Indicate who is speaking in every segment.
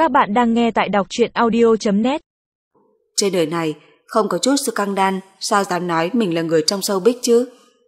Speaker 1: Các bạn đang nghe tại đọc truyện audio.net.
Speaker 2: Trên đời này không có chút sự căng đan, sao dám nói mình là người trong showbiz chứ?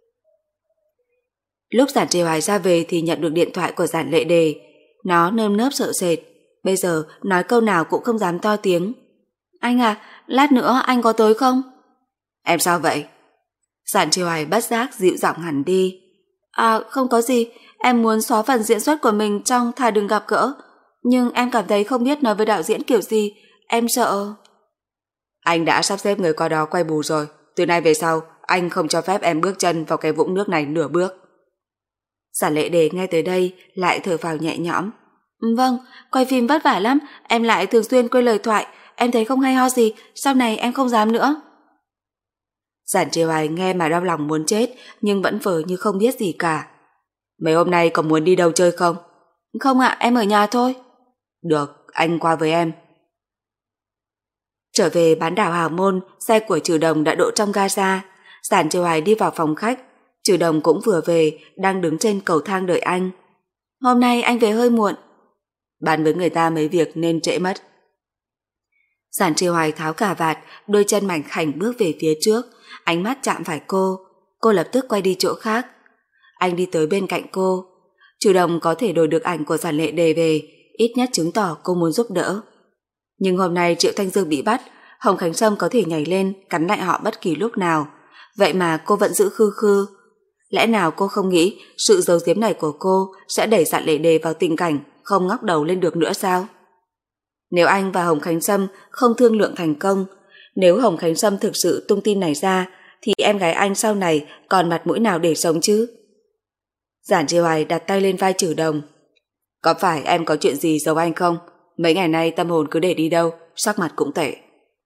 Speaker 2: Lúc Giản Trì Hoài ra về thì nhận được điện thoại của Giản Lệ Đề. Nó nơm nớp sợ sệt, bây giờ nói câu nào cũng không dám to tiếng. Anh à, lát nữa anh có tới không? Em sao vậy? Giản Trì Hoài bất giác dịu giọng hẳn đi. À, không có gì, em muốn xóa phần diễn xuất của mình trong Thà Đừng Gặp Gỡ. Nhưng em cảm thấy không biết nói với đạo diễn kiểu gì, em sợ. Anh đã sắp xếp người qua đó quay bù rồi. Từ nay về sau, anh không cho phép em bước chân vào cái vũng nước này nửa bước. Giản Lệ Đề nghe tới đây lại thở phào nhẹ nhõm. Vâng, quay phim vất vả lắm, em lại thường xuyên quên lời thoại. Em thấy không hay ho gì, sau này em không dám nữa. Giản Trì Hoài nghe mà đau lòng muốn chết, nhưng vẫn vờ như không biết gì cả. Mấy hôm nay còn muốn đi đâu chơi không? Không ạ, em ở nhà thôi. Được, anh qua với em. Trở về bán đảo Hào Môn, xe của Trừ Đồng đã đỗ trong ga-ra. Giản Trì Hoài đi vào phòng khách. Trừ Đồng cũng vừa về, đang đứng trên cầu thang đợi anh. Hôm nay anh về hơi muộn. Bàn với người ta mấy việc nên trễ mất. Giản Trì Hoài tháo cà vạt, đôi chân mảnh khảnh bước về phía trước. Ánh mắt chạm phải cô lập tức quay đi chỗ khác. Anh đi tới bên cạnh cô. Trừ Đồng có thể đổi được ảnh của Giản Lệ Đề về, ít nhất chứng tỏ cô muốn giúp đỡ. Nhưng hôm nay Triệu Thanh Dương bị bắt, Hồng Khánh Sâm có thể nhảy lên cắn lại họ bất kỳ lúc nào. Vậy mà cô vẫn giữ khư khư. Lẽ nào cô không nghĩ sự giấu giếm này của cô sẽ đẩy Giản Lệ Đề vào tình cảnh không ngóc đầu lên được nữa sao? Nếu anh và Hồng Khánh Sâm không thương lượng thành công, nếu Hồng Khánh Sâm thực sự tung tin này ra, thì em gái anh sau này còn mặt mũi nào để sống chứ? Giản Trì Hoài đặt tay lên vai Trừ Đồng. Có phải em có chuyện gì giấu anh không? Mấy ngày nay tâm hồn cứ để đi đâu, sắc mặt cũng tệ.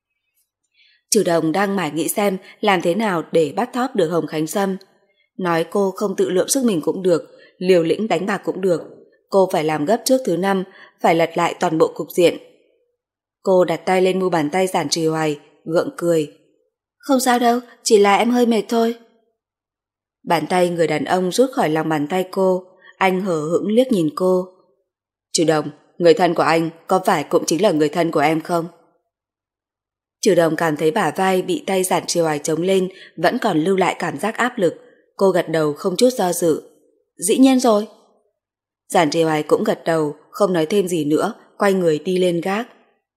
Speaker 2: Trừ Đồng đang mải nghĩ xem làm thế nào để bắt thóp được Hồng Khánh Sâm. Nói cô không tự lượng sức mình cũng được, liều lĩnh đánh bạc cũng được. Cô phải làm gấp trước thứ 5, phải lật lại toàn bộ cục diện. Cô đặt tay lên mu bàn tay Giản Trì Hoài, gượng cười. Không sao đâu, chỉ là em hơi mệt thôi. Bàn tay người đàn ông rút khỏi lòng bàn tay cô, anh hờ hững liếc nhìn cô. Trừ Đồng, người thân của anh có phải cũng chính là người thân của em không? Trừ Đồng cảm thấy bả vai bị tay Giản Trì Hoài chống lên vẫn còn lưu lại cảm giác áp lực. Cô gật đầu không chút do dự. Dĩ nhiên rồi. Giản Trì Hoài cũng gật đầu, không nói thêm gì nữa, quay người đi lên gác.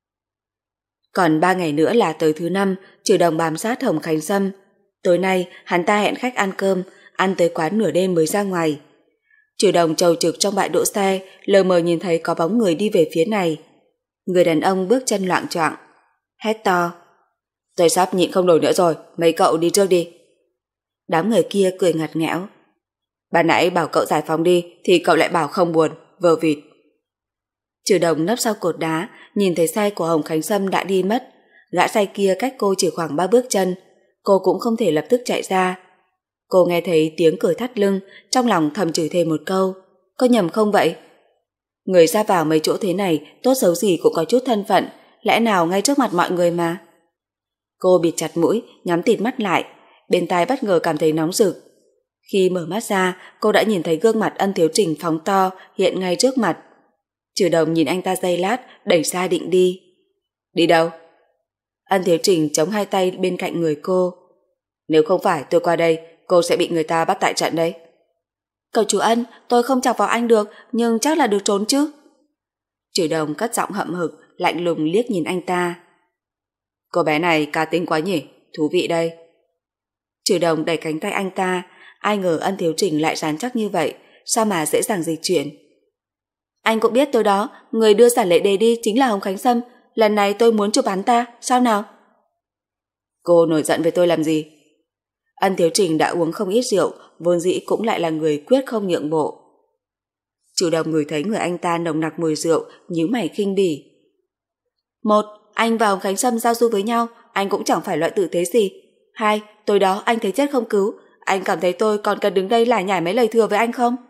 Speaker 2: Còn 3 ngày nữa là tới thứ 5, Trừ Đồng bám sát Hồng Khánh Sâm. Tối nay hắn ta hẹn khách ăn cơm, ăn tới quán nửa đêm mới ra ngoài. Trừ Đồng chầu trực trong bãi đỗ xe, lờ mờ nhìn thấy có bóng người đi về phía này. Người đàn ông bước chân loạng choạng, hét to. Tôi sắp nhịn không nổi nữa rồi, mấy cậu đi trước đi. Đám người kia cười ngặt nghẽo. Ban nãy bảo cậu giải phóng đi thì cậu lại bảo không buồn, vờ vịt. Trừ Đồng nấp sau cột đá, nhìn thấy xe của Hồng Khánh Sâm đã đi mất. Gã xe kia cách cô chỉ khoảng 3 bước chân, cô cũng không thể lập tức chạy ra. Cô nghe thấy tiếng cười thắt lưng, trong lòng thầm chửi thêm một câu. Có nhầm không vậy? Người ra vào mấy chỗ thế này, tốt xấu gì cũng có chút thân phận, lẽ nào ngay trước mặt mọi người mà. Cô bịt chặt mũi, nhắm tịt mắt lại, bên tai bất ngờ cảm thấy nóng rực. Khi mở mắt ra, cô đã nhìn thấy gương mặt Ân Thiếu Trình phóng to hiện ngay trước mặt. Trừ Đồng nhìn anh ta giây lát, đẩy ra định đi. Đi đâu? Ân Thiếu Trình chống hai tay bên cạnh người cô. Nếu không phải tôi qua đây, cô sẽ bị người ta bắt tại trận đấy. Cậu chủ Ân, tôi không chọc vào anh được, nhưng chắc là được trốn chứ. Trừ Đồng cất giọng hậm hực, lạnh lùng liếc nhìn anh ta. Cô bé này cá tính quá nhỉ, thú vị đây. Trừ Đồng đẩy cánh tay anh ta, ai ngờ Ân Thiếu Trình lại rắn chắc như vậy, sao mà dễ dàng dịch chuyển. Anh cũng biết tối đó, người đưa Giản Lệ Đề đi chính là Hồng Khánh Sâm, lần này tôi muốn chụp hắn ta, sao nào? Cô nổi giận với tôi làm gì? Ân Thiếu Trình đã uống không ít rượu, vốn dĩ cũng lại là người quyết không nhượng bộ. Trừ Đồng ngửi thấy người anh ta nồng nặc mùi rượu, nhíu mày khinh bỉ. Một, anh và Hồng Khánh Sâm giao du với nhau, anh cũng chẳng phải loại tử tế gì. Hai, tối đó anh thấy chết không cứu, anh cảm thấy tôi còn cần đứng đây lải nhải mấy lời thừa với anh không?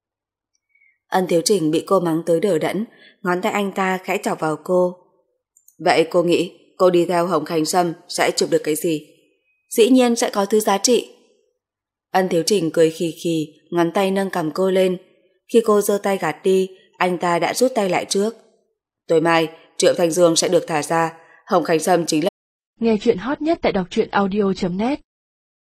Speaker 2: Ân Thiếu Trình bị cô mắng tới đờ đẫn, ngón tay anh ta khẽ chọc vào cô. Vậy cô nghĩ cô đi theo Hồng Khánh Sâm sẽ chụp được cái gì? Dĩ nhiên sẽ có thứ giá trị. Ân Thiếu Trình cười khì khì, ngón tay nâng cằm cô lên. Khi cô giơ tay gạt đi, anh ta đã rút tay lại trước. Tối mai, Triệu Thanh Dương sẽ được thả ra. Hồng Khánh Sâm chính là...
Speaker 1: Nghe chuyện hot nhất tại đọc truyện audio.net